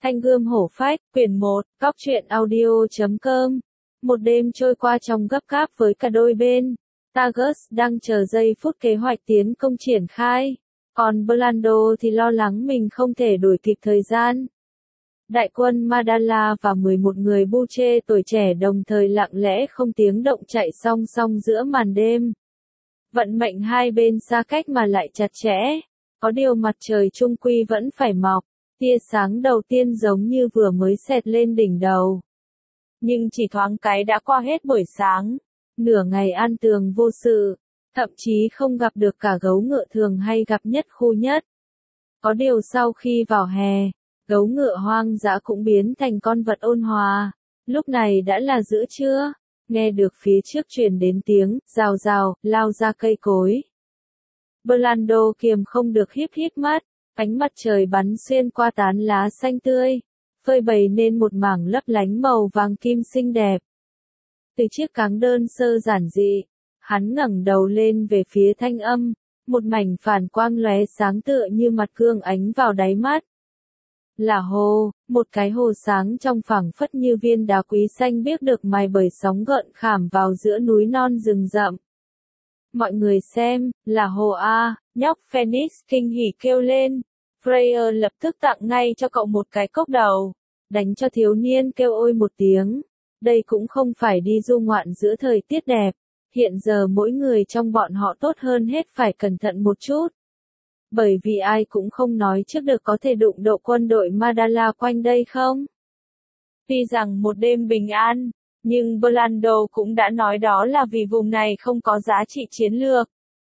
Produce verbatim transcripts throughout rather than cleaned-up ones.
Thanh gươm hổ phách, quyển một, góc truyện audio chấm com. Một đêm trôi qua trong gấp gáp với cả đôi bên. Targus đang chờ giây phút kế hoạch tiến công triển khai. Còn Blando thì lo lắng mình không thể đuổi kịp thời gian. Đại quân Madala và mười một người Buche tuổi trẻ đồng thời lặng lẽ không tiếng động chạy song song giữa màn đêm. Vận mệnh hai bên xa cách mà lại chặt chẽ. Có điều mặt trời chung quy vẫn phải mọc. Tia sáng đầu tiên giống như vừa mới xẹt lên đỉnh đầu. Nhưng chỉ thoáng cái đã qua hết buổi sáng. Nửa ngày an tường vô sự. Thậm chí không gặp được cả gấu ngựa thường hay gặp nhất khu nhất. Có điều sau khi vào hè, gấu ngựa hoang dã cũng biến thành con vật ôn hòa. Lúc này đã là giữa trưa. Nghe được phía trước truyền đến tiếng, rào rào, lao ra cây cối. Blando kiềm không được híp híp mắt. Ánh mặt trời bắn xuyên qua tán lá xanh tươi, phơi bày nên một mảng lấp lánh màu vàng kim xinh đẹp. Từ chiếc cáng đơn sơ giản dị, hắn ngẩng đầu lên về phía thanh âm, một mảnh phản quang lóe sáng tựa như mặt gương ánh vào đáy mắt. Là hồ, một cái hồ sáng trong phẳng phất như viên đá quý xanh biếc được mài bởi sóng gợn khảm vào giữa núi non rừng rậm. Mọi người xem, là hồ A, nhóc Phoenix kinh hỉ kêu lên. Freya lập tức tặng ngay cho cậu một cái cốc đầu, đánh cho thiếu niên kêu ôi một tiếng. Đây cũng không phải đi du ngoạn giữa thời tiết đẹp, hiện giờ mỗi người trong bọn họ tốt hơn hết phải cẩn thận một chút. Bởi vì ai cũng không nói trước được có thể đụng độ quân đội Madala quanh đây không. Tuy rằng một đêm bình an, nhưng Blando cũng đã nói đó là vì vùng này không có giá trị chiến lược.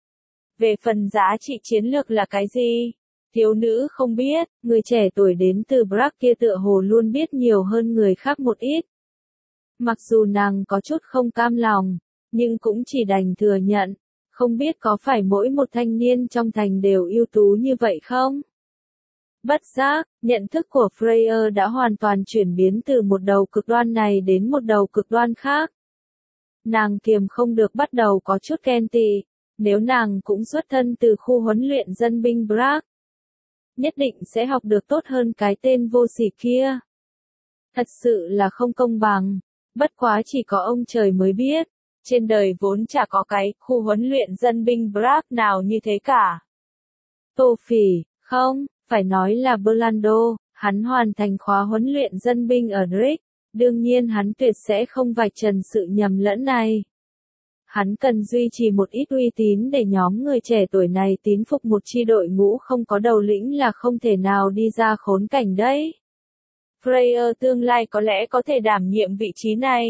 Về phần giá trị chiến lược là cái gì? Thiếu nữ không biết, người trẻ tuổi đến từ Brack kia tựa hồ luôn biết nhiều hơn người khác một ít. Mặc dù nàng có chút không cam lòng, nhưng cũng chỉ đành thừa nhận, không biết có phải mỗi một thanh niên trong thành đều ưu tú như vậy không? Bất giác, nhận thức của Freya đã hoàn toàn chuyển biến từ một đầu cực đoan này đến một đầu cực đoan khác. Nàng kiềm không được bắt đầu có chút ghen tị, nếu nàng cũng xuất thân từ khu huấn luyện dân binh Brack, nhất định sẽ học được tốt hơn cái tên vô sỉ kia. Thật sự là không công bằng, bất quá chỉ có ông trời mới biết, trên đời vốn chả có cái khu huấn luyện dân binh Brack nào như thế cả. Tô Phỉ, không, phải nói là Blando, hắn hoàn thành khóa huấn luyện dân binh ở Drake, đương nhiên hắn tuyệt sẽ không vạch trần sự nhầm lẫn này. Hắn cần duy trì một ít uy tín để nhóm người trẻ tuổi này tín phục một chi đội ngũ không có đầu lĩnh là không thể nào đi ra khốn cảnh đấy. Freya tương lai có lẽ có thể đảm nhiệm vị trí này.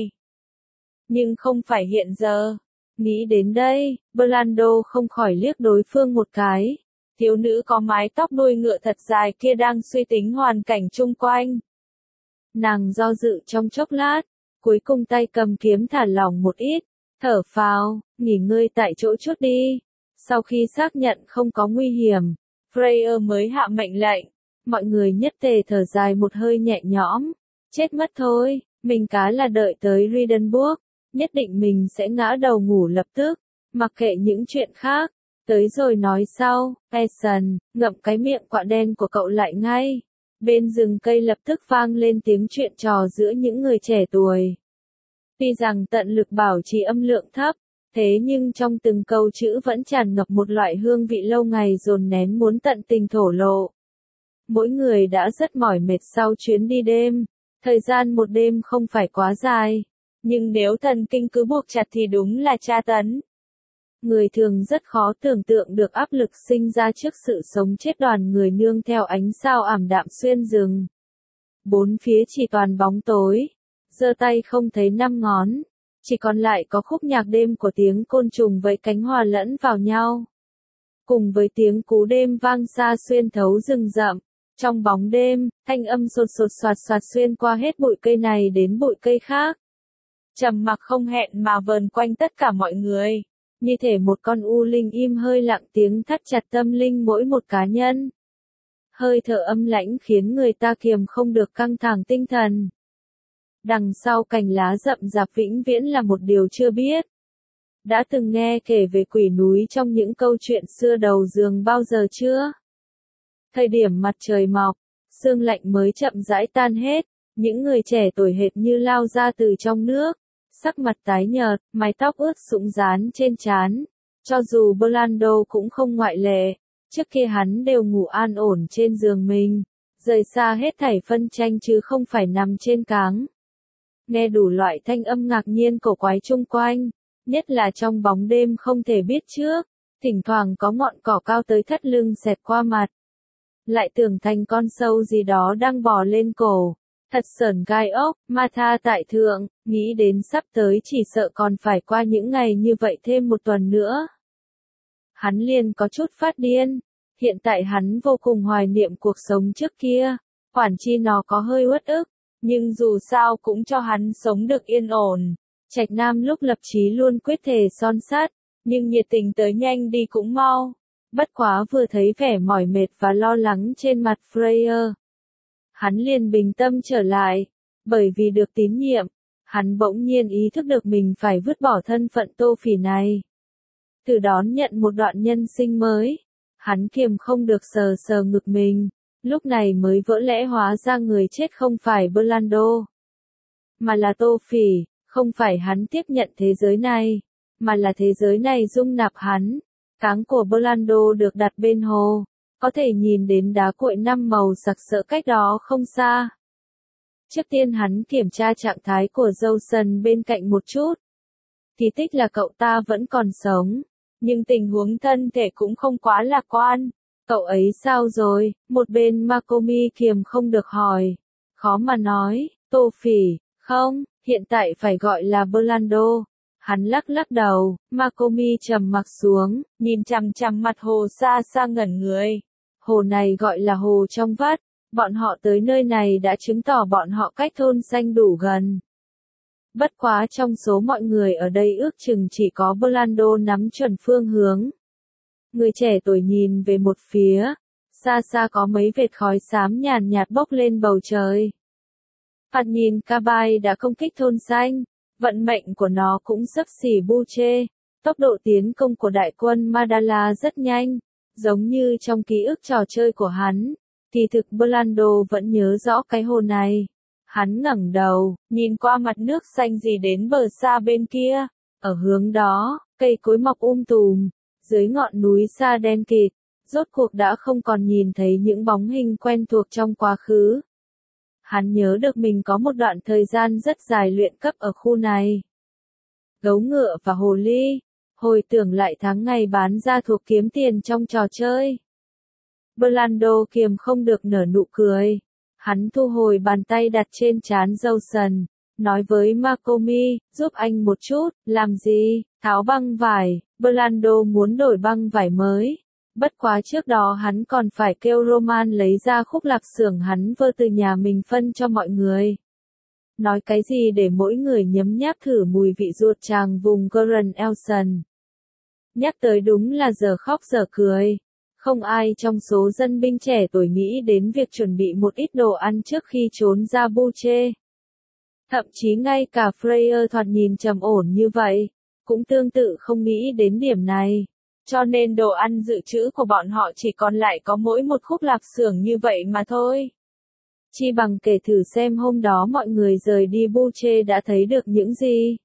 Nhưng không phải hiện giờ. Nghĩ đến đây, Blando không khỏi liếc đối phương một cái. Thiếu nữ có mái tóc đuôi ngựa thật dài kia đang suy tính hoàn cảnh chung quanh. Nàng do dự trong chốc lát, cuối cùng tay cầm kiếm thả lỏng một ít. Thở phào, nghỉ ngơi tại chỗ chút đi. Sau khi xác nhận không có nguy hiểm, Freya mới hạ mệnh lệnh. Mọi người nhất tề thở dài một hơi nhẹ nhõm. Chết mất thôi, mình cá là đợi tới Ridenburg, nhất định mình sẽ ngã đầu ngủ lập tức, mặc kệ những chuyện khác. Tới rồi nói sau, Eson, ngậm cái miệng quạ đen của cậu lại ngay. Bên rừng cây lập tức vang lên tiếng chuyện trò giữa những người trẻ tuổi. Tuy rằng tận lực bảo trì âm lượng thấp, thế nhưng trong từng câu chữ vẫn tràn ngập một loại hương vị lâu ngày dồn nén muốn tận tình thổ lộ. Mỗi người đã rất mỏi mệt sau chuyến đi đêm, thời gian một đêm không phải quá dài, nhưng nếu thần kinh cứ buộc chặt thì đúng là tra tấn. Người thường rất khó tưởng tượng được áp lực sinh ra trước sự sống chết đoàn người nương theo ánh sao ảm đạm xuyên rừng. Bốn phía chỉ toàn bóng tối. Giơ tay không thấy năm ngón, chỉ còn lại có khúc nhạc đêm của tiếng côn trùng với cánh hòa lẫn vào nhau. Cùng với tiếng cú đêm vang xa xuyên thấu rừng rậm, trong bóng đêm, thanh âm sột sột soạt soạt xuyên qua hết bụi cây này đến bụi cây khác. Trầm mặc không hẹn mà vờn quanh tất cả mọi người, như thể một con u linh im hơi lặng tiếng thắt chặt tâm linh mỗi một cá nhân. Hơi thở âm lãnh khiến người ta kiềm không được căng thẳng tinh thần. Đằng sau cành lá rậm rạp vĩnh viễn là một điều chưa biết. Đã từng nghe kể về quỷ núi trong những câu chuyện xưa đầu giường bao giờ chưa? Thời điểm mặt trời mọc, sương lạnh mới chậm rãi tan hết, những người trẻ tuổi hệt như lao ra từ trong nước, sắc mặt tái nhợt, mái tóc ướt sũng dán trên trán. Cho dù Orlando cũng không ngoại lệ, trước kia hắn đều ngủ an ổn trên giường mình, rời xa hết thảy phân tranh chứ không phải nằm trên cáng. Nghe đủ loại thanh âm ngạc nhiên cổ quái chung quanh, nhất là trong bóng đêm không thể biết trước, thỉnh thoảng có ngọn cỏ cao tới thắt lưng xẹt qua mặt. Lại tưởng thành con sâu gì đó đang bò lên cổ, thật sởn gai ốc, ma tha tại thượng, nghĩ đến sắp tới chỉ sợ còn phải qua những ngày như vậy thêm một tuần nữa. Hắn liền có chút phát điên, hiện tại hắn vô cùng hoài niệm cuộc sống trước kia, khoản chi nó có hơi uất ức, nhưng dù sao cũng cho hắn sống được yên ổn. Trạch Nam lúc lập chí luôn quyết thề son sắt, nhưng nhiệt tình tới nhanh đi cũng mau. Bất quá vừa thấy vẻ mỏi mệt và lo lắng trên mặt Freya, hắn liền bình tâm trở lại, bởi vì được tín nhiệm, hắn bỗng nhiên ý thức được mình phải vứt bỏ thân phận Tô Phỉ này. Từ đón nhận một đoạn nhân sinh mới, hắn kiềm không được sờ sờ ngực mình, lúc này mới vỡ lẽ hóa ra người chết không phải Orlando, mà là Tô Phỉ, không phải hắn tiếp nhận thế giới này, mà là thế giới này dung nạp hắn. Cáng của Orlando được đặt bên hồ, có thể nhìn đến đá cuội năm màu sặc sỡ cách đó không xa. Trước tiên hắn kiểm tra trạng thái của Dawson bên cạnh một chút. Kỳ tích là cậu ta vẫn còn sống, nhưng tình huống thân thể cũng không quá lạc quan. Cậu ấy sao rồi? Một bên Makomi kiềm không được hỏi. Khó mà nói, Tô Phỉ, không, hiện tại phải gọi là Orlando. Hắn lắc lắc đầu, Makomi trầm mặc xuống, nhìn chằm chằm mặt hồ xa xa ngẩn người. Hồ này gọi là hồ trong vắt, bọn họ tới nơi này đã chứng tỏ bọn họ cách thôn xanh đủ gần. Bất quá trong số mọi người ở đây ước chừng chỉ có Orlando nắm chuẩn phương hướng. Người trẻ tuổi nhìn về một phía, xa xa có mấy vệt khói xám nhàn nhạt bốc lên bầu trời. Phạt nhìn Kabai đã công kích thôn xanh. Vận mệnh của nó cũng xấp xỉ Buche, tốc độ tiến công của đại quân Madala rất nhanh, giống như trong ký ức trò chơi của hắn, kỳ thực Orlando vẫn nhớ rõ cái hồ này. Hắn ngẩng đầu, nhìn qua mặt nước xanh gì đến bờ xa bên kia, ở hướng đó, cây cối mọc um tùm, dưới ngọn núi xa đen kịt, rốt cuộc đã không còn nhìn thấy những bóng hình quen thuộc trong quá khứ. Hắn nhớ được mình có một đoạn thời gian rất dài luyện cấp ở khu này. Gấu ngựa và hồ ly, hồi tưởng lại tháng ngày bán ra thuộc kiếm tiền trong trò chơi. Orlando kiềm không được nở nụ cười. Hắn thu hồi bàn tay đặt trên trán Dawson, nói với Makomi, giúp anh một chút, làm gì, tháo băng vải. Orlando muốn đổi băng vải mới. Bất quá trước đó hắn còn phải kêu Roman lấy ra khúc lạc xưởng hắn vơ từ nhà mình phân cho mọi người. Nói cái gì để mỗi người nhấm nháp thử mùi vị ruột tràng vùng Goran Elson. Nhắc tới đúng là giờ khóc giờ cười. Không ai trong số dân binh trẻ tuổi nghĩ đến việc chuẩn bị một ít đồ ăn trước khi trốn ra Buche. Thậm chí ngay cả Freya thoạt nhìn trầm ổn như vậy, cũng tương tự không nghĩ đến điểm này. Cho nên đồ ăn dự trữ của bọn họ chỉ còn lại có mỗi một khúc lạc xưởng như vậy mà thôi. Chi bằng kể thử xem hôm đó mọi người rời đi Buche đã thấy được những gì.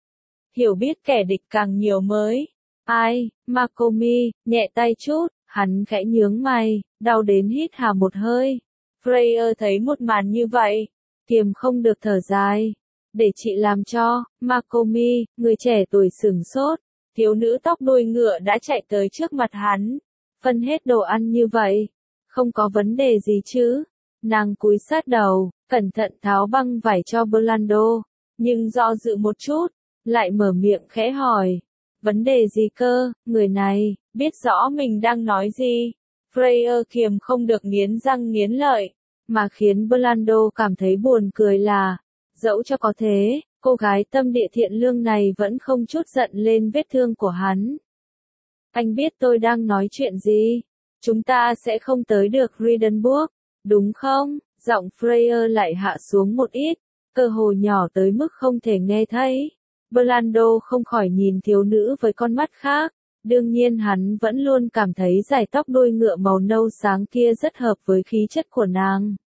Hiểu biết kẻ địch càng nhiều mới. Ai, Makomi, nhẹ tay chút, hắn khẽ nhướng mày, đau đến hít hà một hơi. Freya thấy một màn như vậy, kiềm không được thở dài. Để chị làm cho, Makomi, người trẻ tuổi sửng sốt. Thiếu nữ tóc đuôi ngựa đã chạy tới trước mặt hắn. Phân hết đồ ăn như vậy. Không có vấn đề gì chứ. Nàng cúi sát đầu, cẩn thận tháo băng vải cho Orlando. Nhưng do dự một chút, lại mở miệng khẽ hỏi. Vấn đề gì cơ, người này, biết rõ mình đang nói gì. Freya kiềm không được nghiến răng nghiến lợi. Mà khiến Orlando cảm thấy buồn cười là, dẫu cho có thế, cô gái tâm địa thiện lương này vẫn không chút giận lên vết thương của hắn. Anh biết tôi đang nói chuyện gì? Chúng ta sẽ không tới được Ridenburg, đúng không? Giọng Freya lại hạ xuống một ít, cơ hồ nhỏ tới mức không thể nghe thấy. Orlando không khỏi nhìn thiếu nữ với con mắt khác. Đương nhiên hắn vẫn luôn cảm thấy dải tóc đuôi ngựa màu nâu sáng kia rất hợp với khí chất của nàng.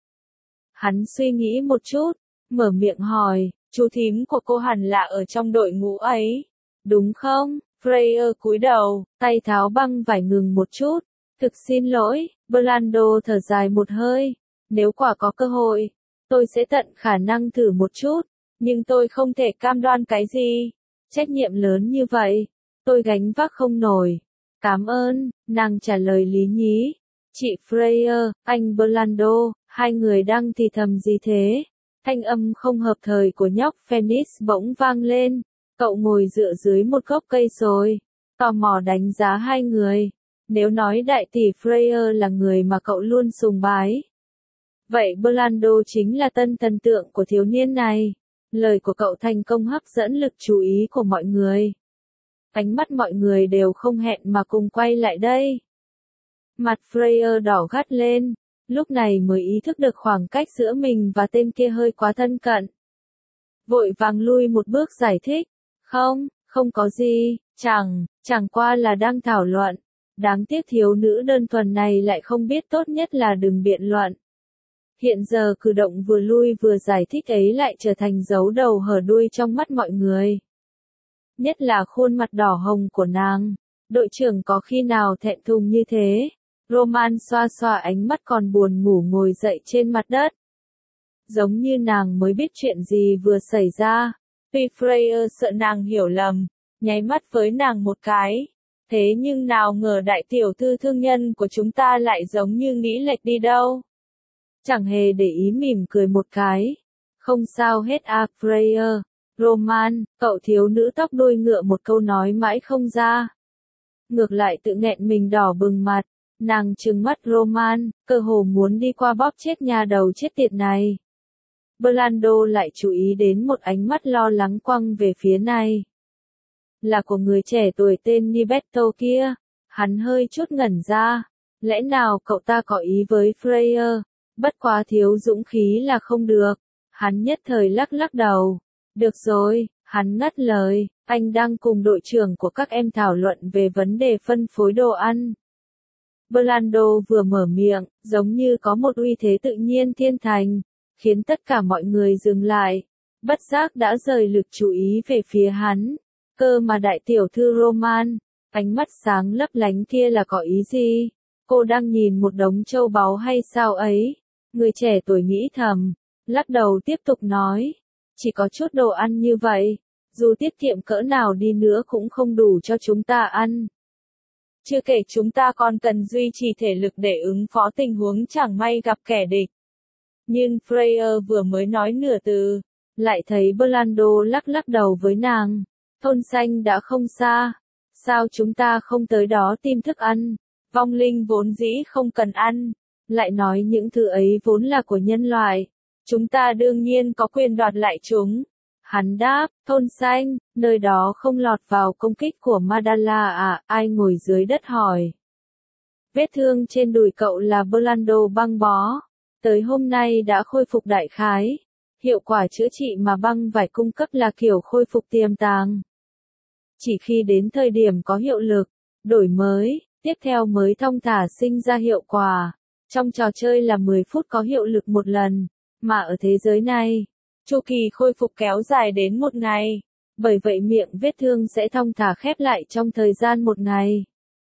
Hắn suy nghĩ một chút, mở miệng hỏi, chú thím của cô hẳn là ở trong đội ngũ ấy, đúng không? Freya cúi đầu, tay tháo băng vải ngừng một chút. Thực xin lỗi, Blando thở dài một hơi. Nếu quả có cơ hội, tôi sẽ tận khả năng thử một chút, nhưng tôi không thể cam đoan cái gì. Trách nhiệm lớn như vậy, tôi gánh vác không nổi. Cảm ơn, nàng trả lời lý nhí. Chị Freya, anh Blando, hai người đang thì thầm gì thế? Thanh âm không hợp thời của nhóc Phoenix bỗng vang lên. Cậu ngồi dựa dưới một gốc cây rồi, tò mò đánh giá hai người. Nếu nói đại tỷ Freya là người mà cậu luôn sùng bái, vậy Blando chính là tân thần tượng của thiếu niên này. Lời của cậu thành công hấp dẫn lực chú ý của mọi người. Ánh mắt mọi người đều không hẹn mà cùng quay lại đây. Mặt Freya đỏ gắt lên, lúc này mới ý thức được khoảng cách giữa mình và tên kia hơi quá thân cận. Vội vàng lui một bước giải thích, không, không có gì, chẳng, chẳng qua là đang thảo luận. Đáng tiếc thiếu nữ đơn thuần này lại không biết tốt nhất là đừng biện luận. Hiện giờ cử động vừa lui vừa giải thích ấy lại trở thành dấu đầu hở đuôi trong mắt mọi người. Nhất là khuôn mặt đỏ hồng của nàng. Đội trưởng có khi nào thẹn thùng như thế? Roman xoa xoa ánh mắt còn buồn ngủ ngồi dậy trên mặt đất. Giống như nàng mới biết chuyện gì vừa xảy ra. Tuy Freya sợ nàng hiểu lầm, nháy mắt với nàng một cái. Thế nhưng nào ngờ đại tiểu thư thương nhân của chúng ta lại giống như nghĩ lệch đi đâu. Chẳng hề để ý mỉm cười một cái. Không sao hết à Freya. Roman, cậu thiếu nữ tóc đuôi ngựa một câu nói mãi không ra. Ngược lại tự nghẹn mình đỏ bừng mặt. Nàng trừng mắt Roman, cơ hồ muốn đi qua bóp chết nhà đầu chết tiệt này. Blando lại chú ý đến một ánh mắt lo lắng quăng về phía này. Là của người trẻ tuổi tên Nibeto kia. Hắn hơi chút ngẩn ra. Lẽ nào cậu ta có ý với Freya? Bất quá thiếu dũng khí là không được. Hắn nhất thời lắc lắc đầu. Được rồi, hắn ngắt lời. Anh đang cùng đội trưởng của các em thảo luận về vấn đề phân phối đồ ăn. Blando vừa mở miệng, giống như có một uy thế tự nhiên thiên thành, khiến tất cả mọi người dừng lại. Bất giác đã rời lực chú ý về phía hắn. Cơ mà đại tiểu thư Roman, ánh mắt sáng lấp lánh kia là có ý gì? Cô đang nhìn một đống châu báu hay sao ấy? Người trẻ tuổi nghĩ thầm, lắc đầu tiếp tục nói. Chỉ có chút đồ ăn như vậy, dù tiết kiệm cỡ nào đi nữa cũng không đủ cho chúng ta ăn. Chưa kể chúng ta còn cần duy trì thể lực để ứng phó tình huống chẳng may gặp kẻ địch. Nhưng Freya vừa mới nói nửa từ, lại thấy Blando lắc lắc đầu với nàng. Thôn xanh đã không xa. Sao chúng ta không tới đó tìm thức ăn? Vong linh vốn dĩ không cần ăn. Lại nói những thứ ấy vốn là của nhân loại. Chúng ta đương nhiên có quyền đoạt lại chúng. Hắn đáp, thôn xanh, nơi đó không lọt vào công kích của Madala à, ai ngồi dưới đất hỏi. Vết thương trên đùi cậu là Blando băng bó. Tới hôm nay đã khôi phục đại khái. Hiệu quả chữa trị mà băng vải cung cấp là kiểu khôi phục tiềm tàng. Chỉ khi đến thời điểm có hiệu lực, đổi mới, tiếp theo mới thong thả sinh ra hiệu quả. Trong trò chơi là mười phút có hiệu lực một lần, mà ở thế giới này, chu kỳ khôi phục kéo dài đến một ngày. Bởi vậy miệng vết thương sẽ thong thả khép lại trong thời gian một ngày.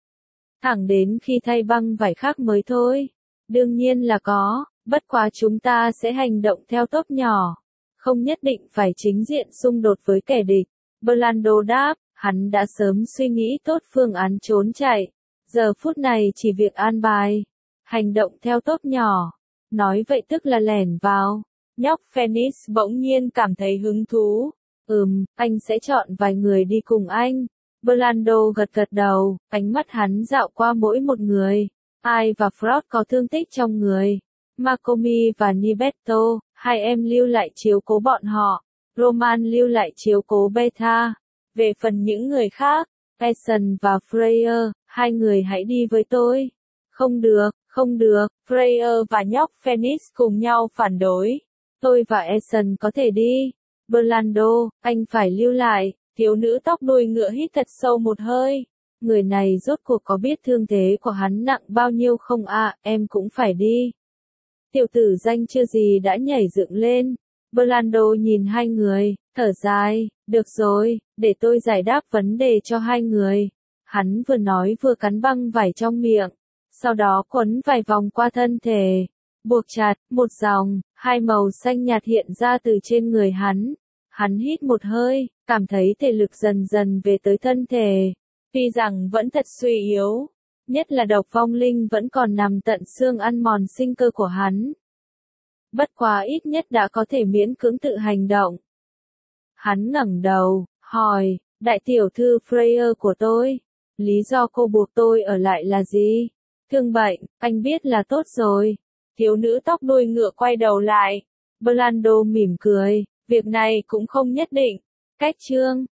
Thẳng đến khi thay băng vải khác mới thôi. Đương nhiên là có, bất quá chúng ta sẽ hành động theo tốp nhỏ. Không nhất định phải chính diện xung đột với kẻ địch. Blando đáp, hắn đã sớm suy nghĩ tốt phương án trốn chạy. Giờ phút này chỉ việc an bài. Hành động theo tốp nhỏ. Nói vậy tức là lẻn vào. Nhóc Phoenix bỗng nhiên cảm thấy hứng thú. Ừm, anh sẽ chọn vài người đi cùng anh. Blando gật gật đầu, ánh mắt hắn dạo qua mỗi một người. Ai và Frost có thương tích trong người. Makomi và Nibeto, hai em lưu lại chiếu cố bọn họ. Roman lưu lại chiếu cố Beta. Về phần những người khác, Essen và Freya, hai người hãy đi với tôi. Không được, không được, Freya và nhóc Phoenix cùng nhau phản đối. Tôi và Essen có thể đi. Blando, anh phải lưu lại. Thiếu nữ tóc đuôi ngựa hít thật sâu một hơi. Người này rốt cuộc có biết thương thế của hắn nặng bao nhiêu không à, em cũng phải đi. Tiểu tử danh chưa gì đã nhảy dựng lên. Blando nhìn hai người, thở dài, được rồi, để tôi giải đáp vấn đề cho hai người. Hắn vừa nói vừa cắn băng vải trong miệng, sau đó quấn vài vòng qua thân thể, buộc chặt, một dòng, hai màu xanh nhạt hiện ra từ trên người hắn. Hắn hít một hơi, cảm thấy thể lực dần dần về tới thân thể. Tuy rằng vẫn thật suy yếu, nhất là độc vong linh vẫn còn nằm tận xương ăn mòn sinh cơ của hắn. Bất quá ít nhất đã có thể miễn cưỡng tự hành động. Hắn ngẩng đầu, hỏi, đại tiểu thư Freya của tôi, lý do cô buộc tôi ở lại là gì? Thương bệnh, anh biết là tốt rồi. Thiếu nữ tóc đuôi ngựa quay đầu lại. Blando mỉm cười, việc này cũng không nhất định. Cách chương